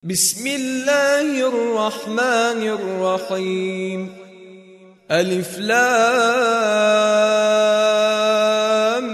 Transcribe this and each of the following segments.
بسم الله الرحمن الرحيم. ألف لام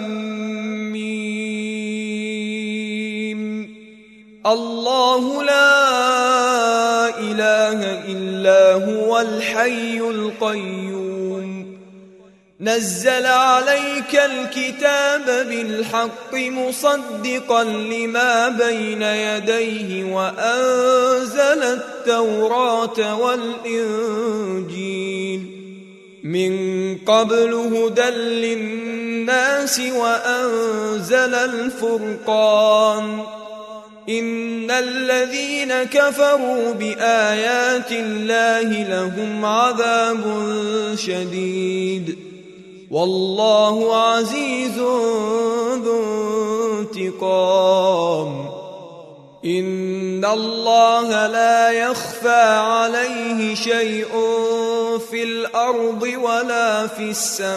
ميم. الله لا إله إلا هو الحي القيوم. نزل عليك الكتاب بالحق مصدقا لما بين يديه وأنزل التوراة والإنجيل من قبل هدى للناس وأنزل الفرقان. إن الذين كفروا بآيات الله لهم عذاب شديد والله عزيز ذو انتقام. إن الله لا يخفى عليه شيء في الأرض ولا في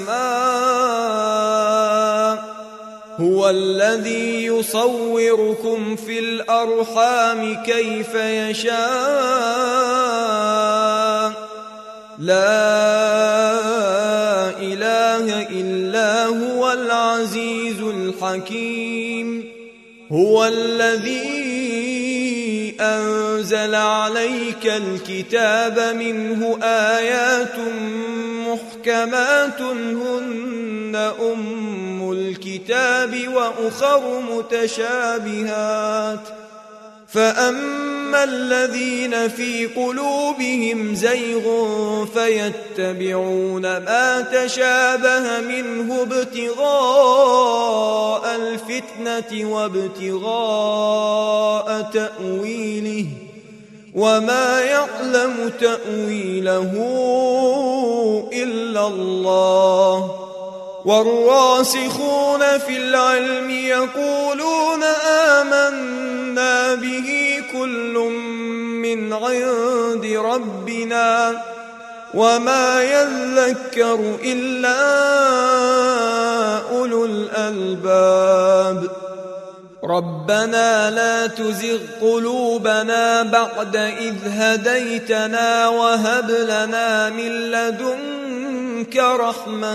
السماء. هو الذي يصوركم في الأرحام كيف يشاء. لا إله إلا هو العزيز الحكيم. هو الذي أنزل عليك الكتاب منه آيات محكمات هن أم الكتاب وأخر متشابهات. فأما الذين في قلوبهم زيغ فيتبعون ما تشابه منه ابتغاء الفتنة وابتغاء تأويله وما يعلم تأويله إلا الله. والراسخون في العلم يقولون آمنا به كل من عند ربنا وما يذكر إلا أولو الألباب. ربنا لا تزغ قلوبنا بعد إذ هديتنا وهب لنا من لدنك رحمة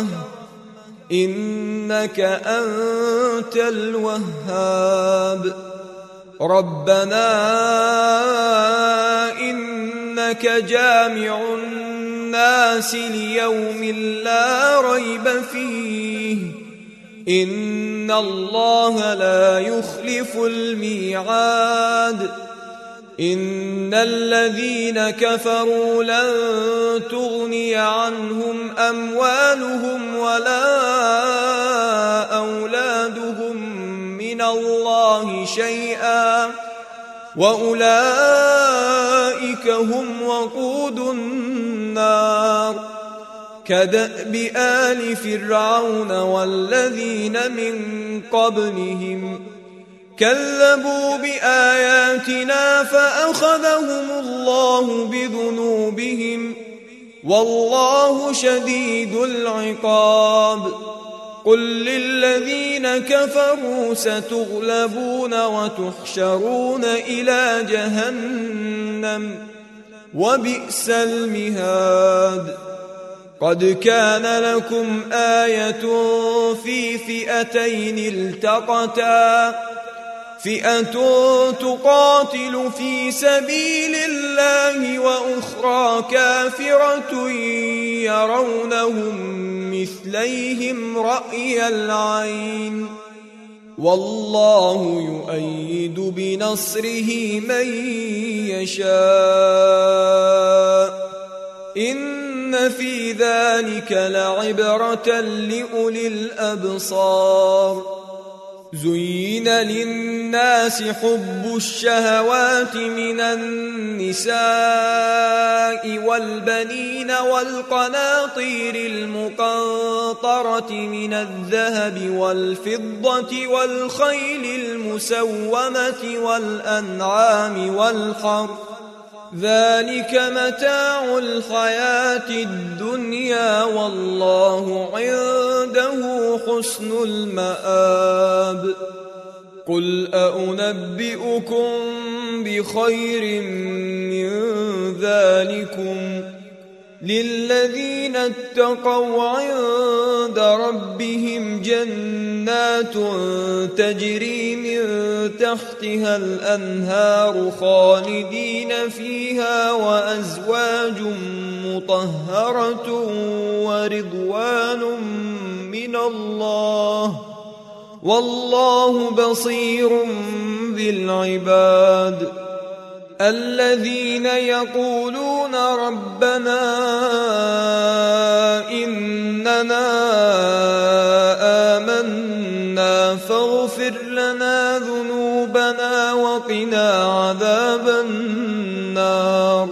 إنك أنت الوهاب. ربنا إنك جامع الناس ليوم لا ريب فيه إن الله لا يخلف الميعاد. إن الذين كفروا لن تغني عنهم أموالهم ولا أولادهم من الله شيئا وأولئك هم وقود النار. كدأب آل فرعون والذين من قبلهم كذبوا بآياتنا فأخذهم الله بذنوبهم والله شديد العقاب. قل للذين كفروا ستغلبون وتحشرون إلى جهنم وبئس المهاد. قد كان لكم آية في فئتين التقتا فئة تقاتل في سبيل الله وأخرى كافرة يرونهم مثليهم رأي العين والله يؤيد بنصره من يشاء. إن في ذلك لعبرة لأولي الأبصار. زين للناس حب الشهوات من النساء والبنين والقناطير المقنطرة من الذهب والفضة والخيل المسومة والأنعام والحرث ذلك متاع الحياة الدنيا والله عنده حسن المآب. قل أنبئكم بخير من ذلكم للذين اتقوا عند ربهم جنات تجري من تحتها الأنهار خالدين فيها وأزواج مطهرة ورضوان من الله والله بصير بالعباد الذين يقولون ربنا إننا آمنا فاغفر لنا ذنوبنا وقنا عذاب النار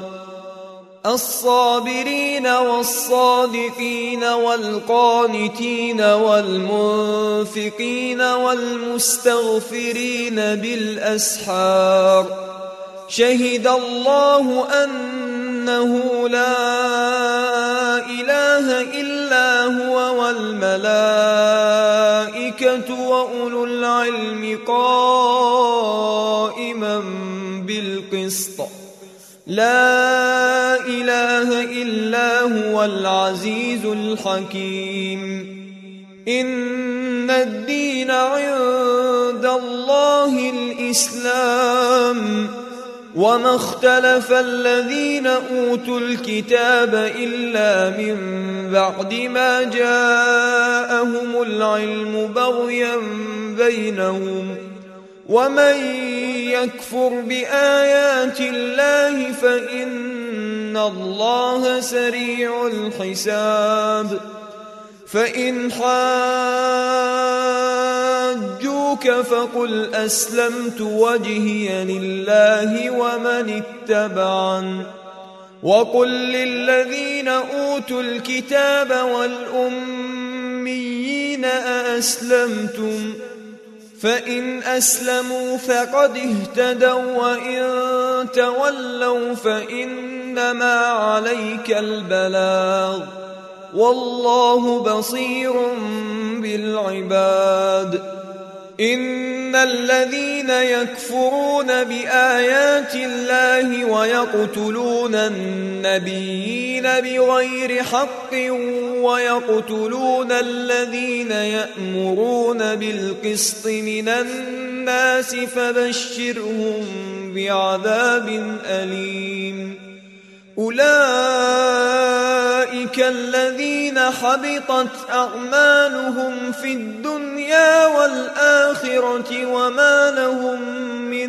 الصابرين والصادقين والقانتين والمنفقين والمستغفرين بالأسحار شهد الله أنه لا إله إلا هو والملائكة وأولو العلم قائما بالقسط لا إله إلا هو العزيز الحكيم إن الدين عند الله الإسلام وما اختلف الذين أوتوا الكتاب إلا من بعد ما جاءهم العلم بغيا بينهم ومن يكفر بآيات الله فإن الله سريع الحساب فإن حاجوك فقل أسلمت وجهي لله ومن اتبعن وقل للذين أوتوا الكتاب والأميين أأسلمتم فإن أسلموا فقد اهتدوا وإن تولوا فإنما عليك البلاغ والله بصير بالعباد إن الذين يكفرون بآيات الله ويقتلون النبيين بغير حق ويقتلون الذين يأمرون بالقسط من الناس فبشرهم بعذاب أليم أولئك الذين حبطت أعمالهم في الدنيا والآخرة وما لهم من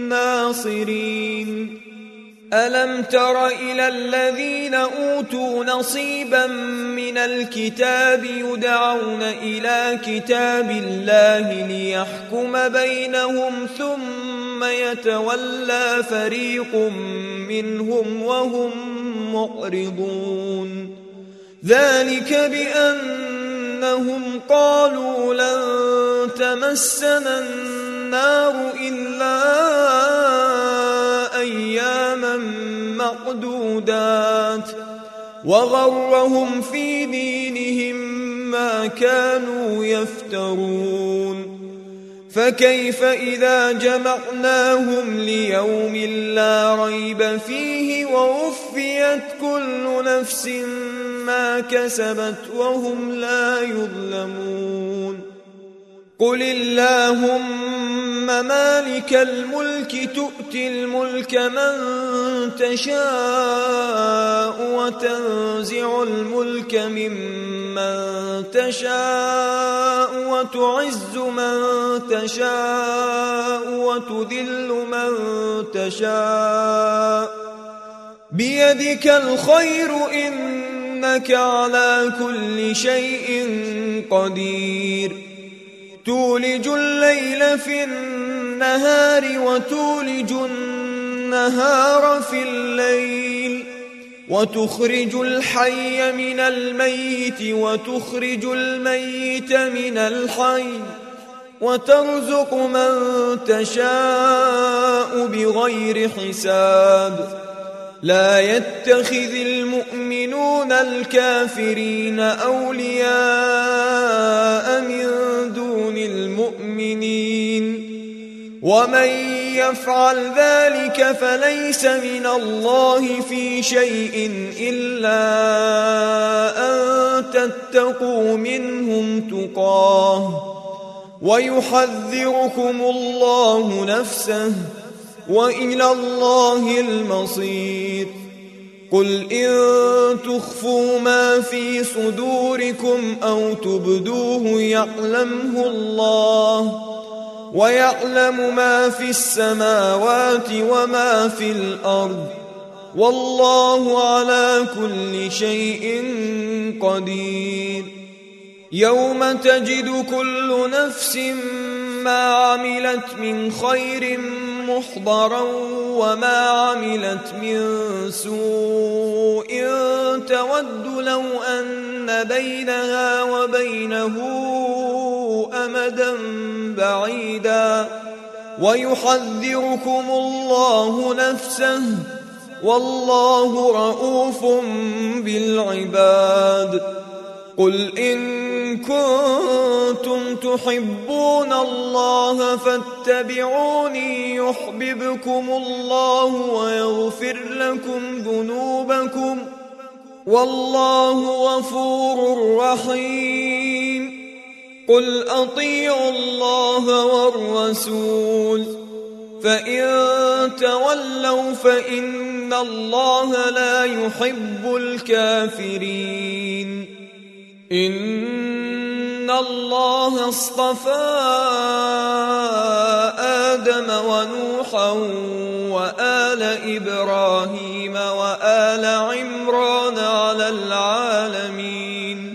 ناصرين ألم تر إلى الذين أوتوا نصيبا من الكتاب يدعون إلى كتاب الله ليحكم بينهم ثم يتولى فريق منهم وهم معرضون ذلك بأنهم قالوا لن تمسنا النار إلا أياما معدودات وغرهم في دينهم ما كانوا يفترون فكيف إذا جمعناهم ليوم لا ريب فيه ووفيت كل نفس ما كسبت وهم لا يظلمون قل اللهم مالك الملك تؤتي الملك من تشاء وتنزع الملك ممن تشاء وتعز من تشاء وتذل من تشاء بيدك الخير إنك على كل شيء قدير تولج الليل في النهار وتولج النهار في الليل وتخرج الحي من الميت وتخرج الميت من الحي وترزق من تشاء بغير حساب لا يتخذ المؤمنون الكافرين أولياء من دون المؤمنين ومن يفعل ذلك فليس من الله في شيء إلا أن تتقوا منهم تقاه ويحذركم الله نفسه وإلى الله المصير. قل إن تخفوا ما في صدوركم أو تبدوه يعلمه الله ويعلم ما في السماوات وما في الأرض والله على كل شيء قدير. يوم تجد كل نفس ما عملت من خير محضرا وما عملت من سوء تود لو أن بينها وبينه أمدا بعيدا ويحذركم الله نفسه والله رؤوف بالعباد. قل إن كنتم تحبون الله فاتبعوني يحببكم الله ويغفر لكم ذنوبكم والله غفور رحيم. قل أطيعوا الله والرسول فإن تولوا فإن الله لا يحب الكافرين. إن الله اصطفى آدم ونوحا وآل إبراهيم وآل عمران على العالمين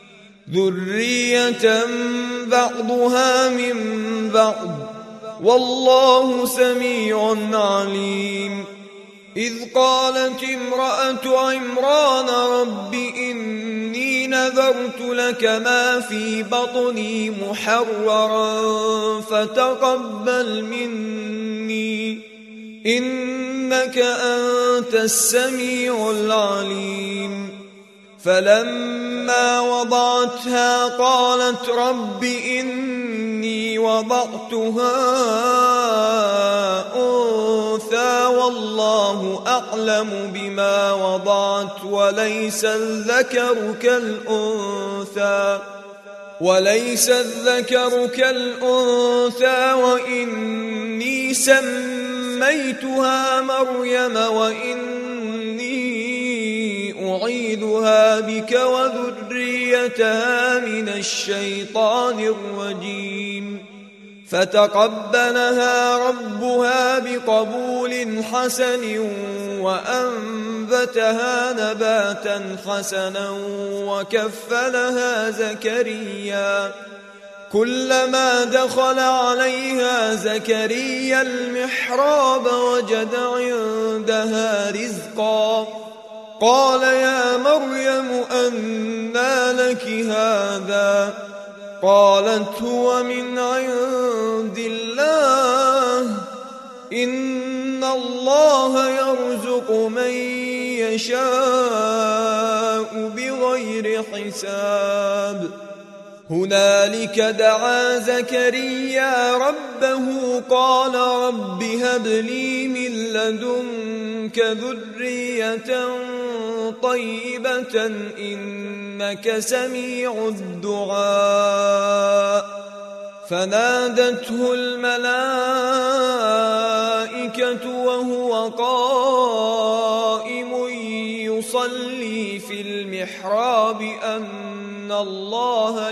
ذرية بعضها من بعض والله سميع عليم. إذ قالت امرأة عمران رب إني نذرت لك ما في بطني محررا فتقبل مني إنك أنت السميع العليم. فلما وضعتها قالت رب إني وضعتها أنثى والله أعلم بما وضعت وليس الذكر كالأنثى وإني سميتها مريم وإني أعيذها بك وذريتها من الشيطان الرجيم. فتقبلها ربها بقبول حسن وأنبتها نباتا حسنا وكفلها زكريا. كلما دخل عليها زكريا المحراب وجد عندها رزقا قال يا مريم أنى لك هذا قالت هو من عند الله إن الله يرزق من يشاء بغير حساب. هنالك دعا زكريا ربه قال رب هب لي من لدنك ذرية طيبة إنك سميع الدعاء. فنادته الملائكة وهو قائم يصلي في المحراب أن الله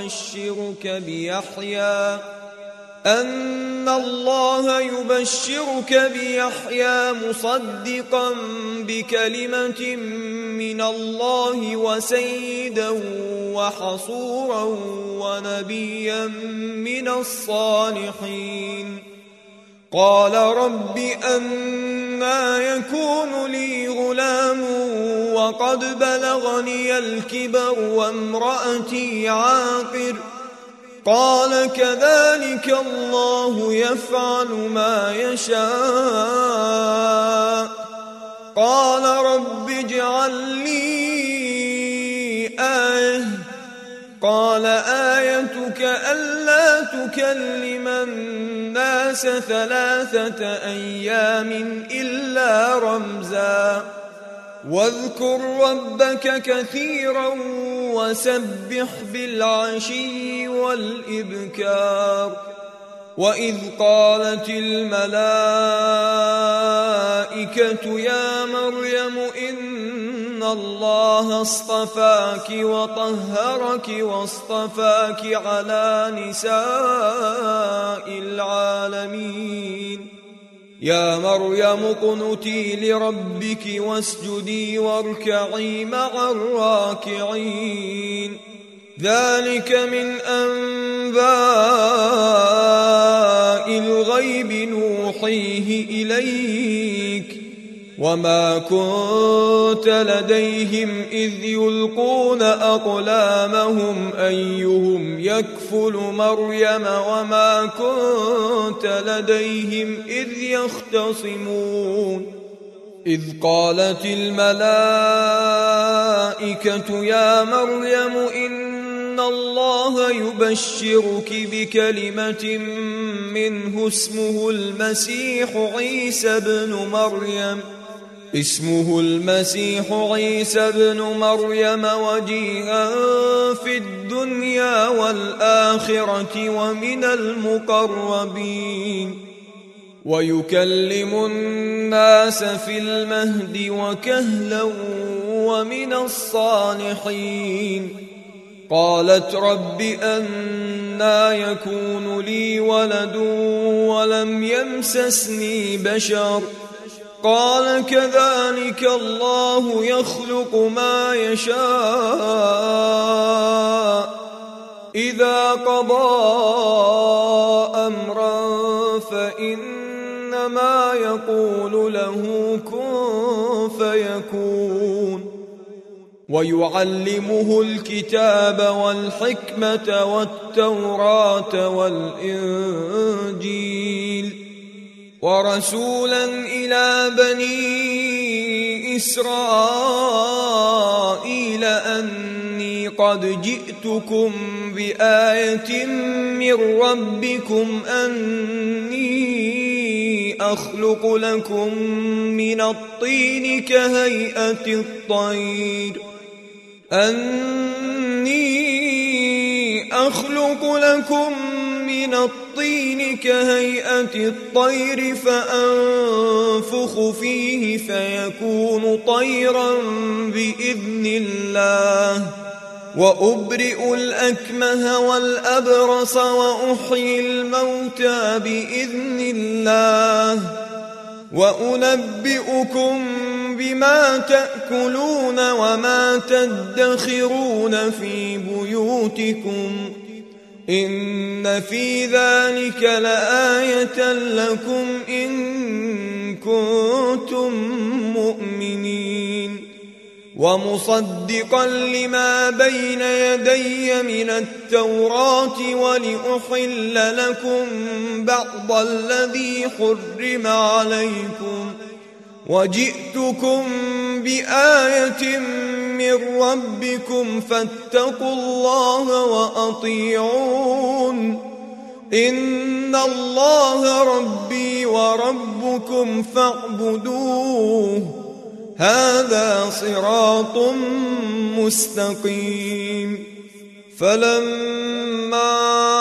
يبشرك بيحيى مصدقا بكلمة من الله وسيدا وحصورا ونبيا من الصالحين. قال رب أنى يكون لي غلام وقد بلغني الكبر وامرأتي عاقر قال كذلك الله يفعل ما يشاء. قال رب اجعل لي آية قال آيتك ألا تكلم الناس 3 أيام إلا رمزا واذكر ربك كثيرا وسبح بالعشي والإبكار وإذ قالت الملائكة يا مريم إن الله اصطفاك وطهرك واصطفاك على نساء العالمين يا مريم اقنتي لربك واسجدي واركعي مع الراكعين ذلك من أنباء الغيب نوحيه إليك وما كنت لديهم إذ يلقون أقلامهم أيهم يكفل مريم وما كنت لديهم إذ يختصمون إذ قالت الملائكة يا مريم إن الله يبشرك بكلمة منه اسمه المسيح عيسى بن مريم وجيها في الدنيا والآخرة ومن المقربين ويكلم الناس في المهد وكهلا ومن الصالحين قالت رب أنى يكون لي ولد ولم يمسسني بشر قال كذلك الله يخلق ما يشاء إذا قضى أمرا فإنما يقول له كن فيكون ويعلمه الكتاب والحكمة والتوراة والإنجيل ورسولا إلى بني إسرائيل أني قد جئتكم بآية من ربكم أني أخلق لكم من الطين كهيئة الطير فأنفخ فيه فيكون طيرا بإذن الله وأبرئ الأكمه والأبرص وأحيي الموتى بإذن الله وأنبئكم بما تأكلون وما تدخرون في بيوتكم إن في ذلك لآية لكم إن كنتم مؤمنين ومصدقا لما بين يدي من التوراة ولأحل لكم بعض الذي حرم عليكم وجئتكم بآية من ربكم فاتقوا الله وأطيعون إن الله ربي وربكم فاعبدوه هذا صراط مستقيم فلما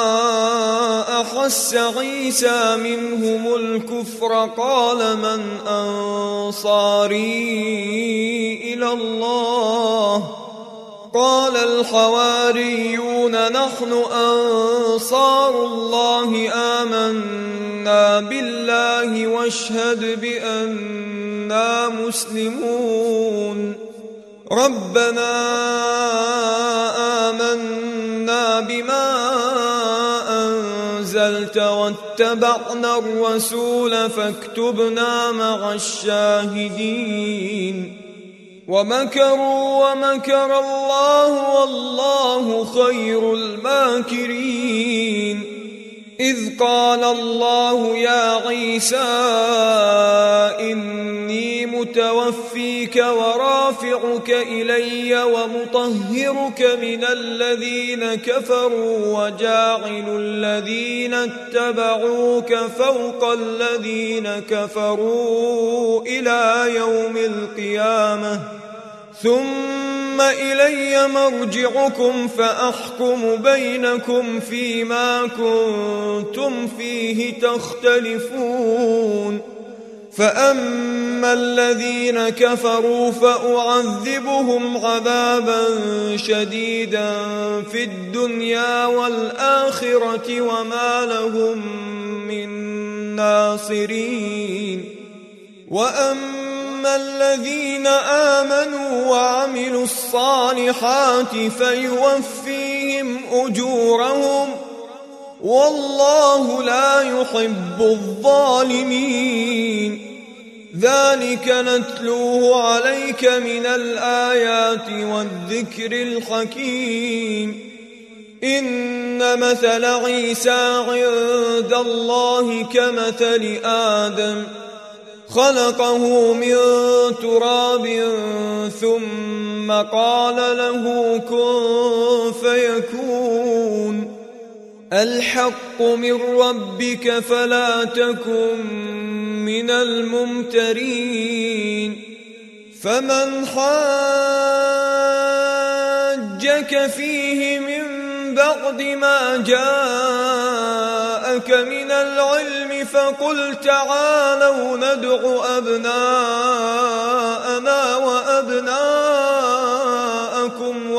أحس عيسى منهم الكفر قال من أنصاري إلى الله قال الحواريون نحن أنصار الله آمنا بالله واشهد بأننا مسلمون ربنا آمنا بما أنزلت واتبعنا الرسول فاكتبنا مع الشاهدين ومكروا ومكر الله والله خير الماكرين إذ قال الله يا عيسى إني متوفيك ورافعك إلي ومطهرك من الذين كفروا وجاعل الذين اتبعوك فوق الذين كفروا إلى يوم القيامة ثم إلي مرجعكم فأحكم بينكم فيما كنتم فيه تختلفون فأما الذين كفروا فأعذبهم عذابا شديدا في الدنيا والآخرة وما لهم من ناصرين وأما الذين آمنوا وعملوا الصالحات فيوفيهم أجورهم والله لا يحب الظالمين ذلك نتلوه عليك من الآيات والذكر الحكيم إن مثل عيسى عند الله كمثل آدم خلقه من تراب ثم قال له كن فيكون الحق من ربك فلا تكن من الممترين فمن حاجك فيه من بعد ما جاءك من العلم فقل تعالوا ندع أبناءنا وأبناءكم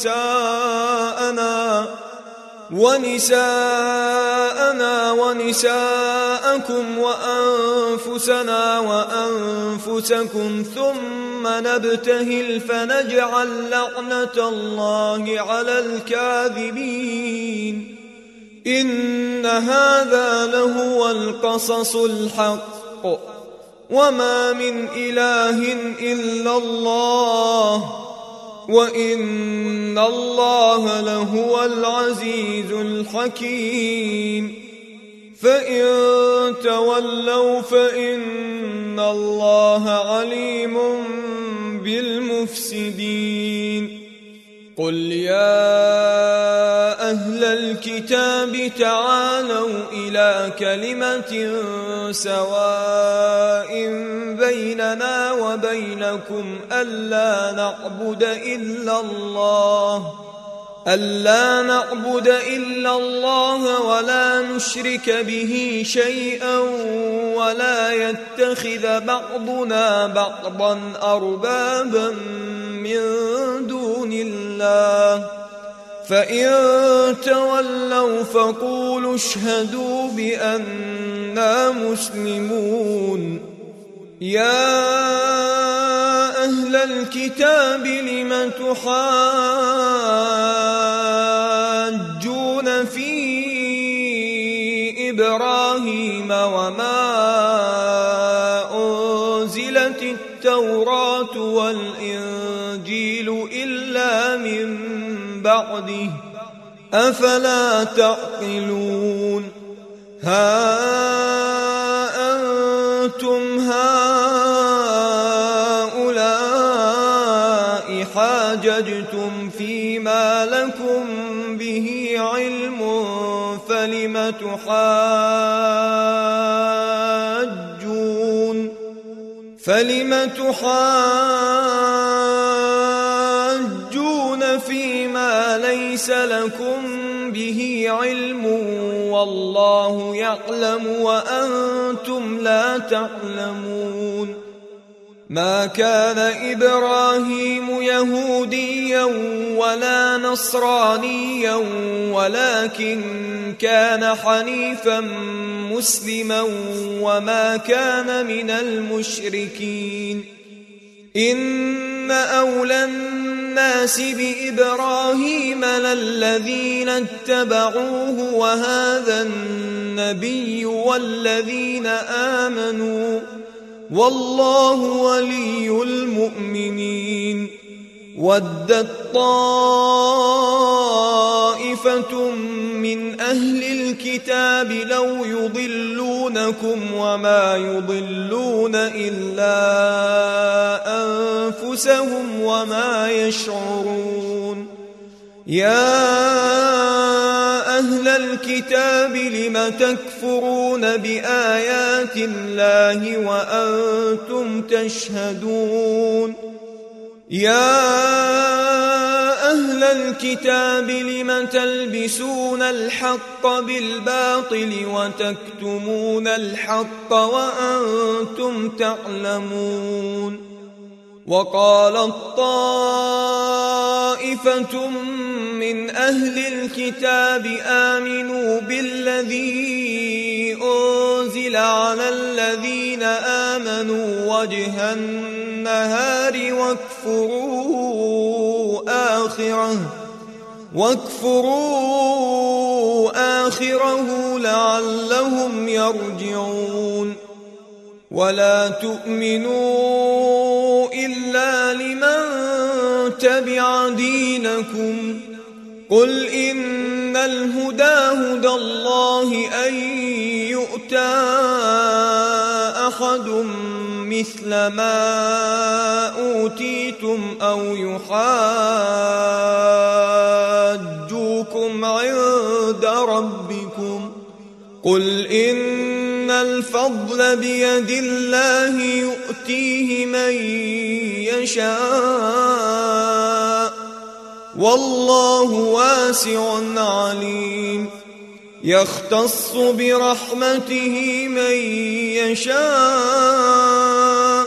ونساءنا ونساءكم وأنفسنا وأنفسكم ثم نبتهل فنجعل لعنة الله على الكاذبين إن هذا لهو القصص الحق وما من إله إلا الله وإن الله لهو العزيز الحكيم فإن تولوا فإن الله عليم بالمفسدين قل يا أهل الكتاب تعالوا إلى كلمة سواء بيننا وبينكم ألا نعبد إلا الله ولا نشرك به شيئا ولا يتخذ بعضنا بعضا أربابا من دون الله فإن تولوا فقولوا اشهدوا بأننا مسلمون يا أهل الكتاب لم تحاجون في إبراهيم وما أنزلت التوراة والإنجيل إلا من بعده أفلا تعقلون ها أنتم هؤلاء حاججتم فيما لكم به علم فلم تحاجون فيما ليس لكم به علم والله يعلم وأنتم لا تعلمون ما كان إبراهيم يهوديا ولا نصرانيا ولكن كان حنيفا مسلما وما كان من المشركين إن أولى الناس بإبراهيم للذين اتبعوه وهذا النبي والذين آمنوا والله ولي المؤمنين ودت طائفة من أهل الكتاب لو يضلونكم وما يضلون إلا أنفسهم وما يشعرون. يا أهل الكتاب لم تكفرون بآيات الله وأنتم تشهدون. يا أهل الكتاب لم تلبسون الحق بالباطل وتكتمون الحق وأنتم تعلمون. وقالت طائفة من أهل الكتاب آمنوا بالذي أنزل على الذين آمنوا وجه النهار واكفروا آخره لعلهم يرجعون. ولا تؤمنوا إلا لمن تبع دينكم. قل إن الهدى هدى الله أن يؤتى أحد مثل ما أوتيتم أو يحاجوكم عند ربكم. قل إن الفضل بيد الله يؤتيه من يشاء والله واسع عليم. يختص برحمته من يشاء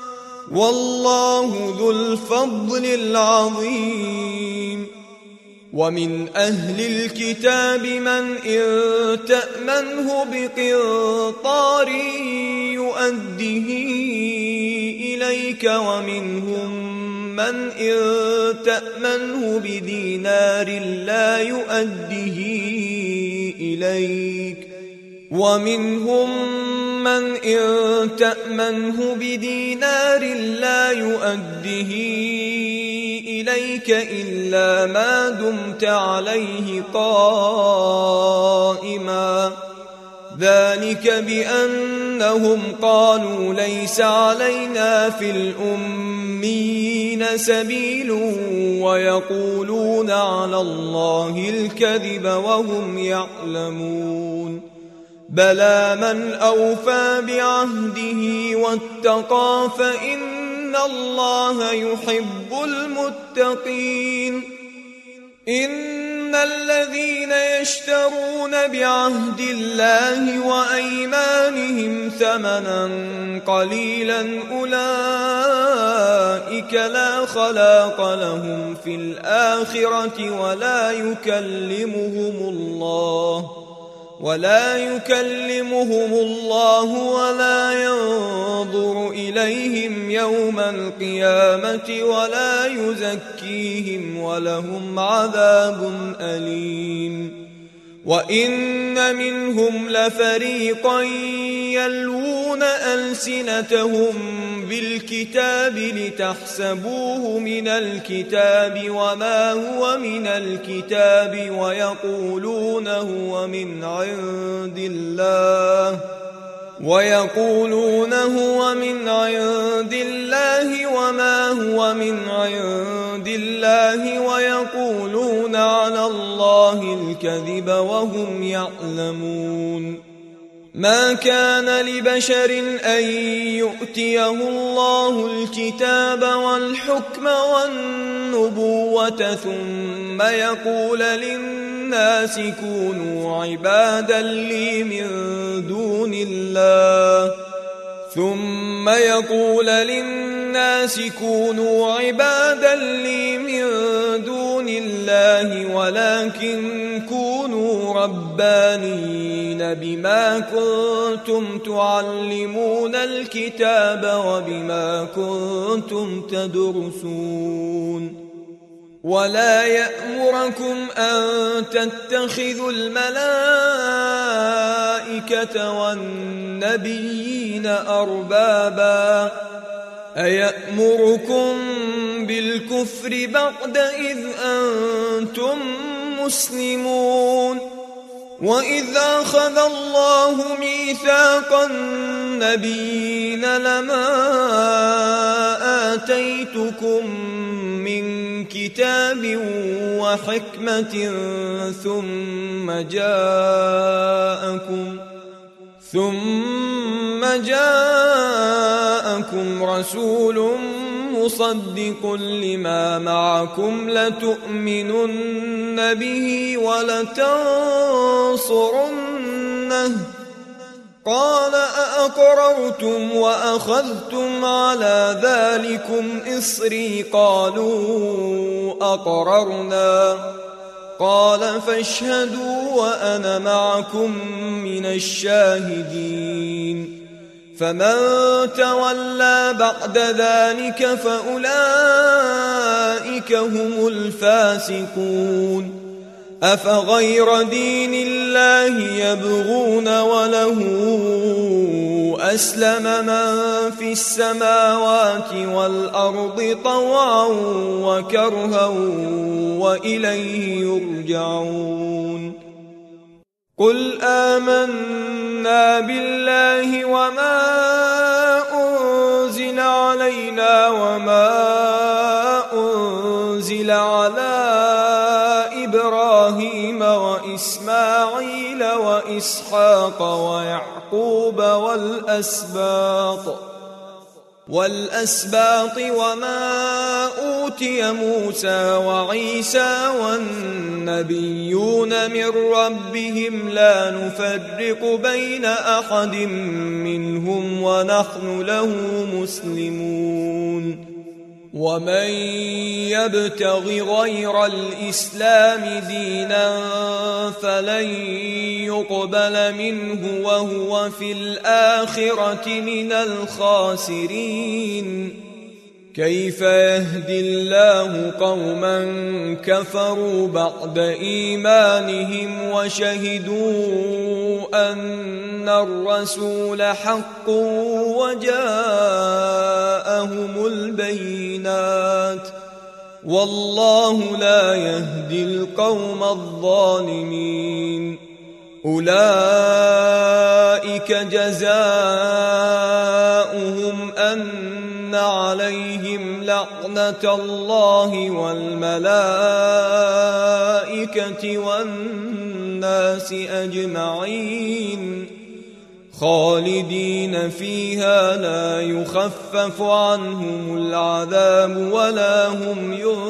والله ذو الفضل العظيم. ومن أهل الكتاب من إن تأمنه بقنطار يؤده إليك ومنهم من إن تأمنه بدينار لا يؤده إليك ومنهم من إن تأمنه بدينار لا يؤده إليك إلا ما دمت عليه قائما. ذلك بأنهم قالوا ليس علينا في الأميين سبيل ويقولون على الله الكذب وهم يعلمون. بلى من أوفى بعهده واتقى فإن الله يحب المتقين. إن الذين يشترون بعهد الله وأيمانهم ثمنا قليلا أولئك لا خلاق لهم في الآخرة ولا يكلمهم الله ولا ينظر إليهم يوم القيامة ولا يزكيهم ولهم عذاب أليم. وإن منهم لفريقا يلوون ألسنتهم بالكتاب لتحسبوه من الكتاب وما هو من الكتاب ويقولون هو من عند الله وما هو من عند الله ويقولون على الله الكذب وهم يعلمون. ما كان لبشر أن يؤتيه الله الكتاب والحكم والنبوة ثم يقول للناس كونوا عبادا لي من دون الله ولكن كونوا ربانيين بما كنتم تعلمون الكتاب وبما كنتم تدرسون. ولا يأمركم أن تتخذوا الملائكة والنبيين أربابا أيأمركم بالكفر بعد إذ أنتم مسلمون. وإذ أخذ الله ميثاق النبيين لما آتيتكم من كتاب وحكمة ثم جاءكم رسول مصدق لما معكم لتؤمنن به ولتنصرنه قال أأقررتم وأخذتم على ذلكم إصري قالوا أقررنا قال فاشهدوا وأنا معكم من الشاهدين فمن تولى بعد ذلك فأولئك هم الفاسقون أفغير دين الله يبغون وله أسلم من في السماوات والأرض طوعا وكرها وإليه يرجعون قل آمنا بالله وما أنزل علينا وما أنزل على إبراهيم وإسماعيل وإسحاق ويعقوب والأسباط وما أوتي موسى وعيسى والنبيون من ربهم لا نفرق بين أحد منهم ونحن له مسلمون ومن يبتغ غير الإسلام دينا فلن يقبل منه وهو في الآخرة من الخاسرين كيف يهدي الله قوما كفروا بعد إيمانهم وشهدوا أن الرسول حق وجاءهم البينات والله لا يهدي القوم الظالمين أولئك جزاؤهم أن عليهم لعنة الله والملائكة والناس أجمعين خالدين فيها لا يخفف عنهم العذاب ولا هم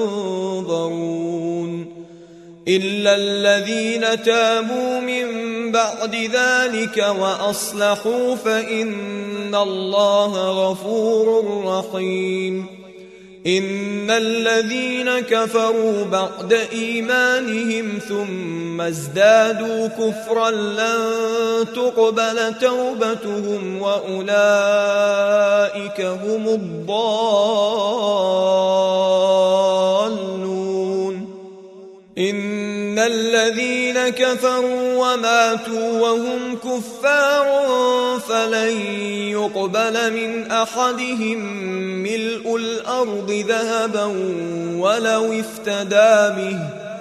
ينظرون إلا الذين تابوا من بعد ذلك وأصلحوا فإن الله غفور رحيم إن الذين كفروا بعد إيمانهم ثم ازدادوا كفرا لن تقبل توبتهم وأولئك هم الضالون إن الذين كفروا وماتوا وهم كفار فلن يقبل من أحدهم ملء الأرض ذهبا ولو افتدى به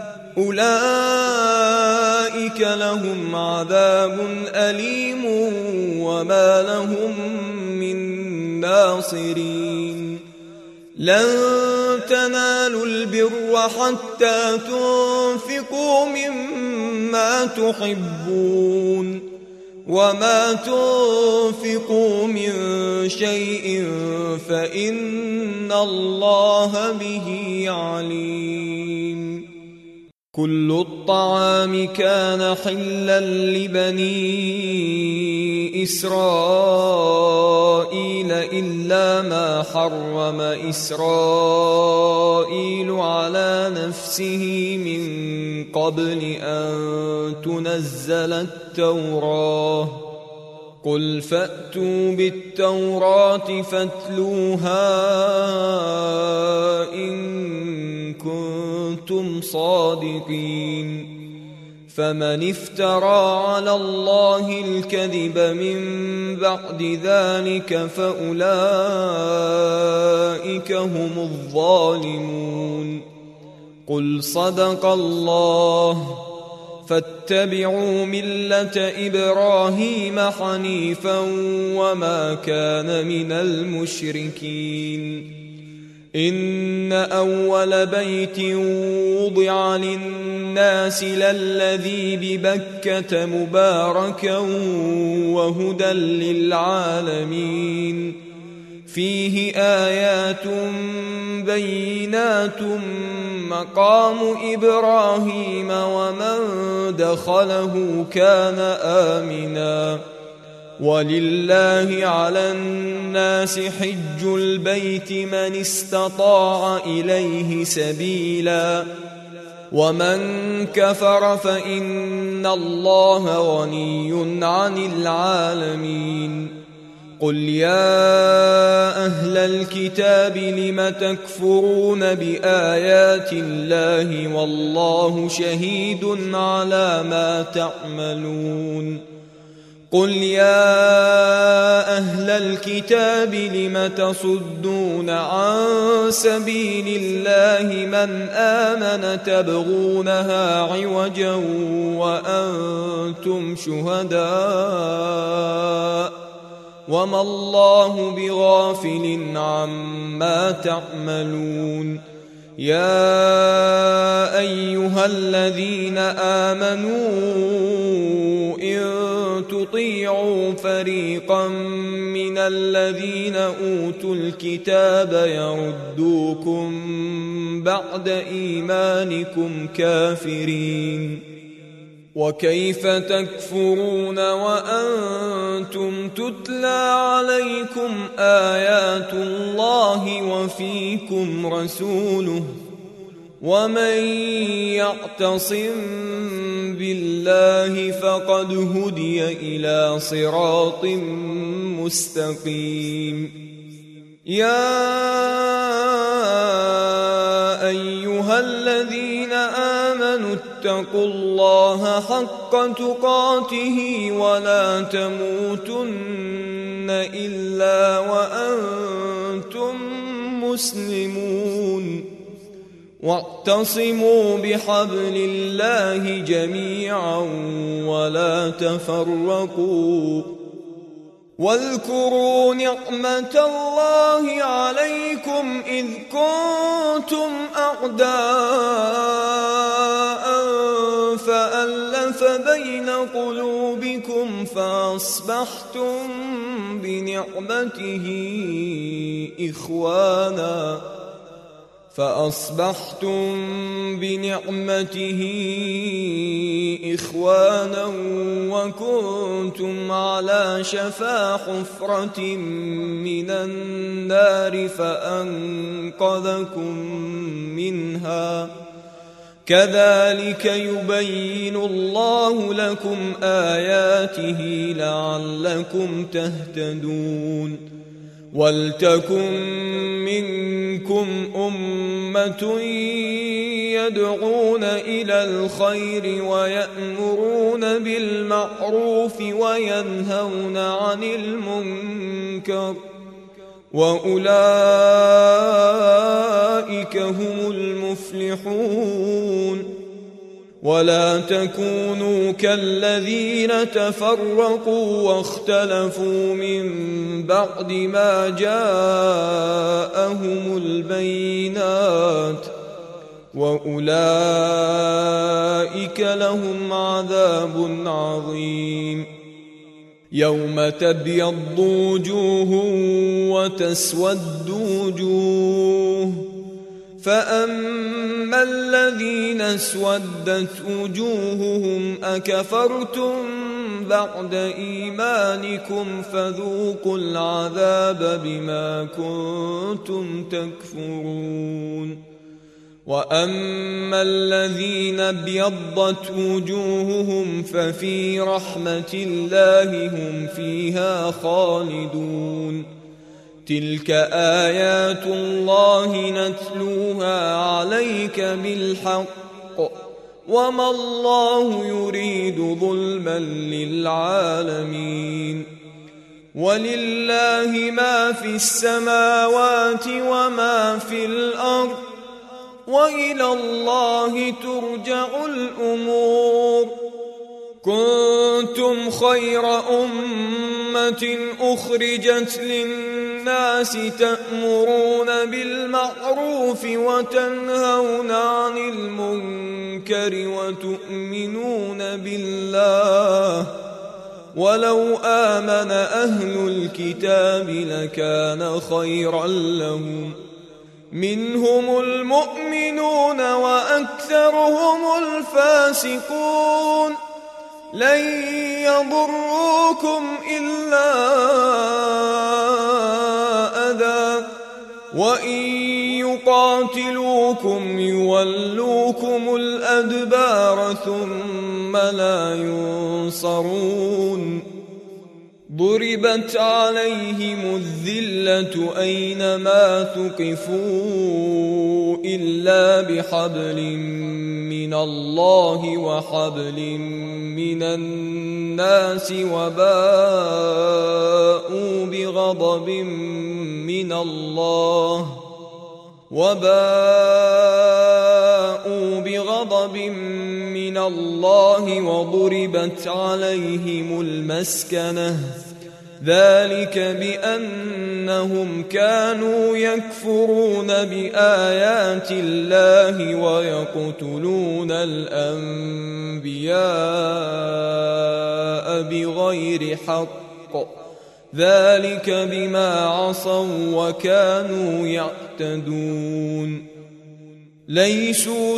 أولئك لهم عذاب أليم وما لهم من ناصرين لن تنالوا البر حتى تنفقوا مما تحبون وما تنفقوا من شيء فإن الله به عليم كل الطعام كان حلا لبني إسرائيل إلا ما حرم إسرائيل على نفسه من قبل أن تنزل التوراة قل فأتوا بالتوراة فاتلوها إن كنتم صادقين فمن افترى على الله الكذب من بعد ذلك فأولئك هم الظالمون قل صدق الله فاتبعوا ملة إبراهيم حنيفا وما كان من المشركين إن أول بيت وضع للناس للذي ببكة مباركا وهدى للعالمين فيه آيات بينات مقام إبراهيم ومن دخله كان آمنا ولله على الناس حج البيت من استطاع إليه سبيلا ومن كفر فإن الله غني عن العالمين قل يا أهل الكتاب لم تكفرون بآيات الله والله شهيد على ما تعملون قل يا أهل الكتاب لم تصدون عن سبيل الله من آمن تبغونها عوجا وأنتم شهداء وما الله بغافل عما تعملون يا أيها الذين آمنوا إن تطيعوا فريقا من الذين أوتوا الكتاب يردوكم بعد إيمانكم كافرين وكيف تكفرون وأنتم تتلى عليكم آيات الله وفيكم رسوله ومن يعتصم بالله فقد هدي إلى صراط مستقيم يا أيها الذين آمنوا اتقوا الله حق تقاته ولا تموتن إلا وأنتم مسلمون واعتصموا بحبل الله جميعا ولا تفرقوا واذكروا نعمة الله عليكم إذ كنتم أعداء فألف بين قلوبكم فأصبحتم بنعمته إخوانا وكنتم على شفا حفرة من النار فأنقذكم منها كذلك يبين الله لكم آياته لعلكم تهتدون ولتكن منكم أمة يدعون إلى الخير ويأمرون بالمعروف وينهون عن المنكر وأولئك هم المفلحون ولا تكونوا كالذين تفرقوا واختلفوا من بعد ما جاءهم البينات وأولئك لهم عذاب عظيم يوم تبيض وجوه وتسود وجوه فأما الذين اسودت وجوههم أكفرتم بعد إيمانكم فذوقوا العذاب بما كنتم تكفرون وأما الذين ابيضت وجوههم ففي رحمة الله هم فيها خالدون تلك آيات الله نتلوها عليك بالحق وما الله يريد ظلما للعالمين ولله ما في السماوات وما في الأرض وإلى الله ترجع الأمور. كنتم خير أمة أخرجت للناس تأمرون بالمعروف وتنهون عن المنكر وتؤمنون بالله، ولو آمن أهل الكتاب لكان خيرا لهم، منهم المؤمنون وأكثرهم الفاسقون. لن يضروكم إلا أذى، وإن يقاتلوكم يولوكم الأدبار ثم لا ينصرون. ضربت عليهم الذلة أينما ثقفوا إلا بحبل من الله وحبل من الناس، وباءوا بغضب من الله وضربت عليهم المسكنة، ذلك بأنهم كانوا يكفرون بآيات الله ويقتلون الأنبياء بغير حق، ذلك بما عصوا وكانوا يعتدون. ليسوا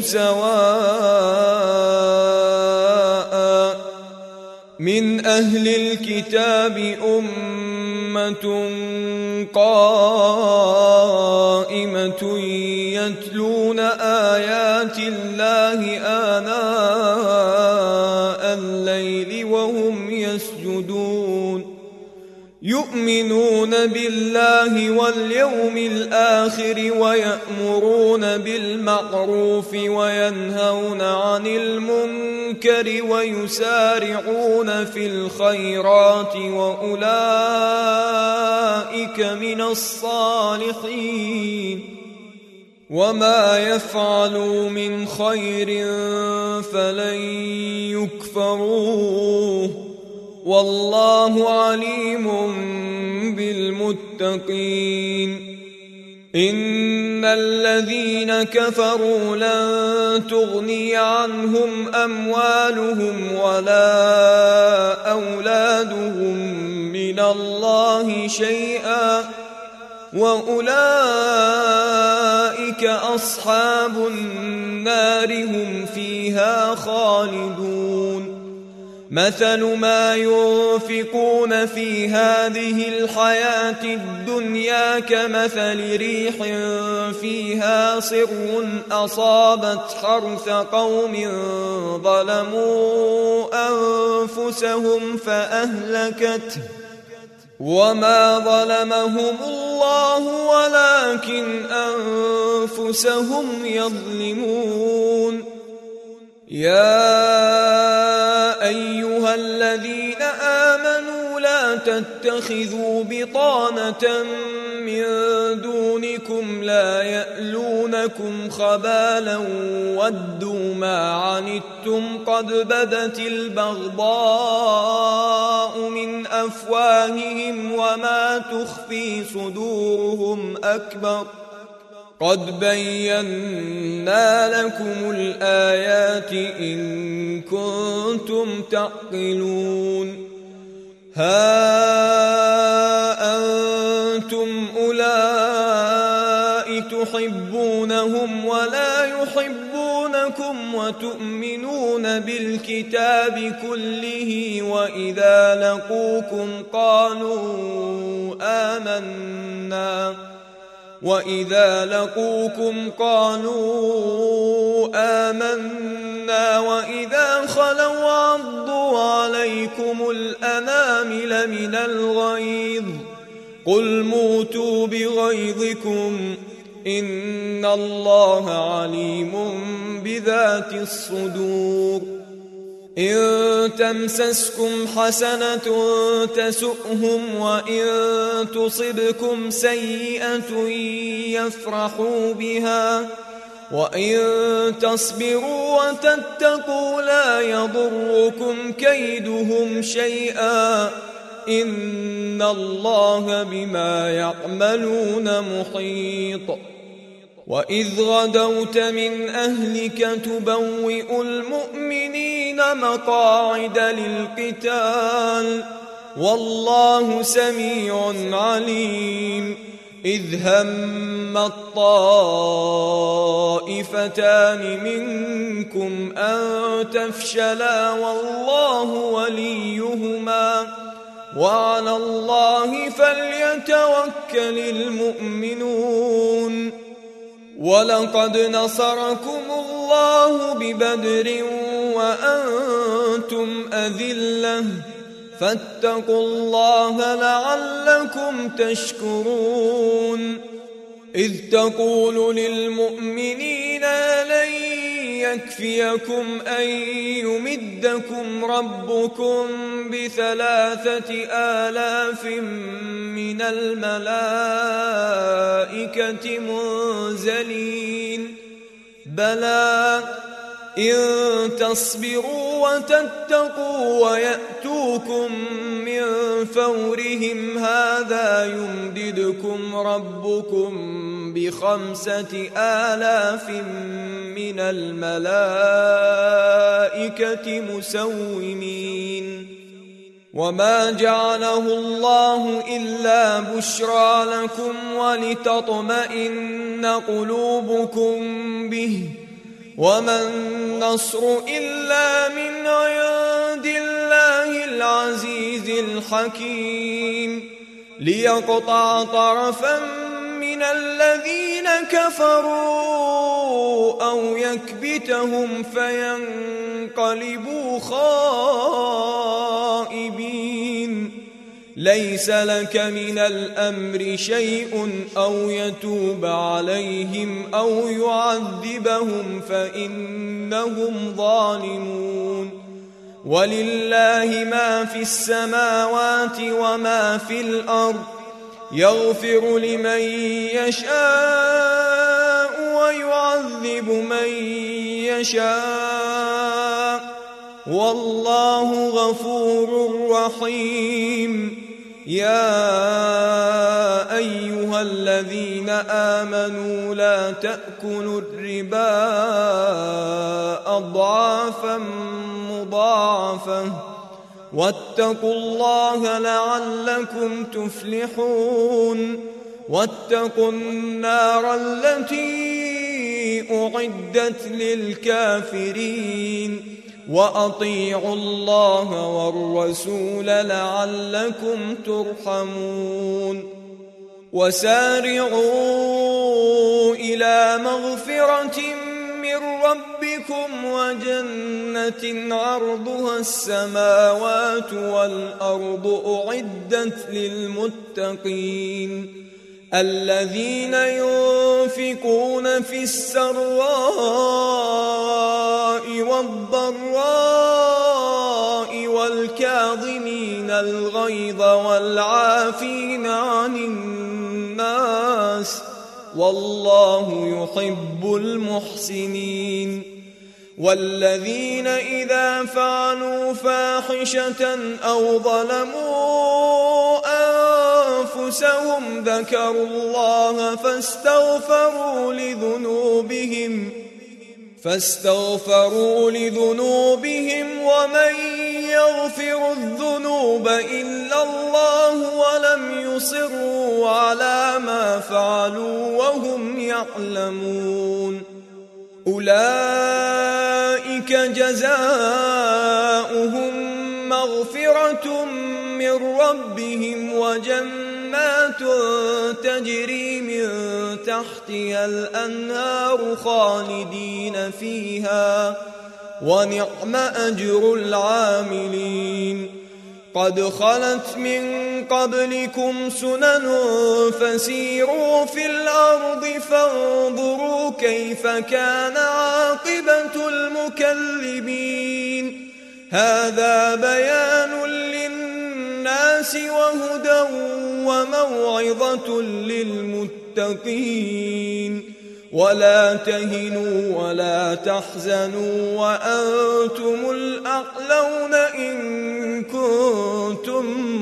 سواء من أهل الكتاب أمة قائمة يتلون آيات الله آناء الليل وهم يسجدون، يؤمنون بالله واليوم الآخر ويأمرون بالمعروف وينهون عن المنكر ويسارعون في الخيرات وأولئك من الصالحين. وما يفعلوا من خير فلن يكفروه، والله عليم بالمتقين. إن الذين كفروا لن تغني عنهم أموالهم ولا أولادهم من الله شيئا، وأولئك أصحاب النار هم فيها خالدون. مثل ما ينفقون في هذه الحياة الدنيا كمثل ريح فيها صر أصابت حرث قوم ظلموا أنفسهم فأهلكته، وما ظلمهم الله ولكن أنفسهم يظلمون. يا أيها الذين آمنوا لا تتخذوا بطانة من دونكم لا يألونكم خبالا ودوا ما عنتم قد بدت البغضاء من أفواههم وما تخفي صدورهم أكبر، قد بينا لكم الآيات إن كنتم تعقلون. ها أنتم أولئك تحبونهم ولا يحبونكم وتؤمنون بالكتاب كله، وإذا لقوكم قالوا آمنا وإذا خلوا عضوا عليكم الأنامل من الغيظ، قل موتوا بغيظكم إن الله عليم بذات الصدور. إن تمسسكم حسنة تسؤهم وإن تصبكم سيئة يفرحوا بها، وإن تصبروا وتتقوا لا يضركم كيدهم شيئا إن الله بما يعملون محيط. وإذ غدوت من أهلك تبوئ المؤمنين مقاعد للقتال والله سميع عليم. إذ هم الطائفتان منكم أن تفشلا والله وليهما وعلى الله فليتوكل المؤمنون. ولقد نصركم الله ببدر وأنتم أذلة فاتقوا الله لعلكم تشكرون. إذ تقول للمؤمنين لن يكفيكم أن يمدكم ربكم ب3,000 من الملائكة منزلين بلى إن تصبروا وتتقوا ويأتوكم من فورهم هذا يمددكم ربكم ب5,000 من الملائكة مسومين. وما جعله الله إلا بشرى لكم ولتطمئن قلوبكم به وما النصر إلا من عند الله العزيز الحكيم. ليقطع طرفا من الذين كفروا أو يكبتهم فينقلبوا خائبين. ليس لك من الأمر شيء أو يتوب عليهم أو يعذبهم فإنهم ظالمون. ولله ما في السماوات وما في الأرض يغفر لمن يشاء ويعذب من يشاء والله غفور رحيم. يا أيها الذين آمنوا لا تأكلوا الربا أضعافا مضاعفة واتقوا الله لعلكم تفلحون. واتقوا النار التي أعدت للكافرين وأطيعوا الله والرسول لعلكم ترحمون. وسارعوا إلى مغفرة من ربكم وجنة عرضها السماوات والأرض أعدت للمتقين الذين ينفقون في السراء والضراء والكاظمين الغيظ والعافين عن الناس والله يحب المحسنين. والذين إذا فعلوا فاحشة أو ظلموا أنفسهم ذكروا الله فاستغفروا لذنوبهم ومن يغفر الذنوب إلا الله ولم يصروا على ما فعلوا وهم يعلمون. أولئك جزاؤهم مغفرة من ربهم وجنات تجري من تحتها الأنهار خالدين فيها ونعم أجر العاملين. قد خلت من قبلكم سنن فسيروا في الأرض فانظروا كيف كان عاقبة المكذبين. هذا بيان للناس وهدى وموعظة للمتقين. ولا تهنوا ولا تحزنوا وأنتم الأعلون إن كنتم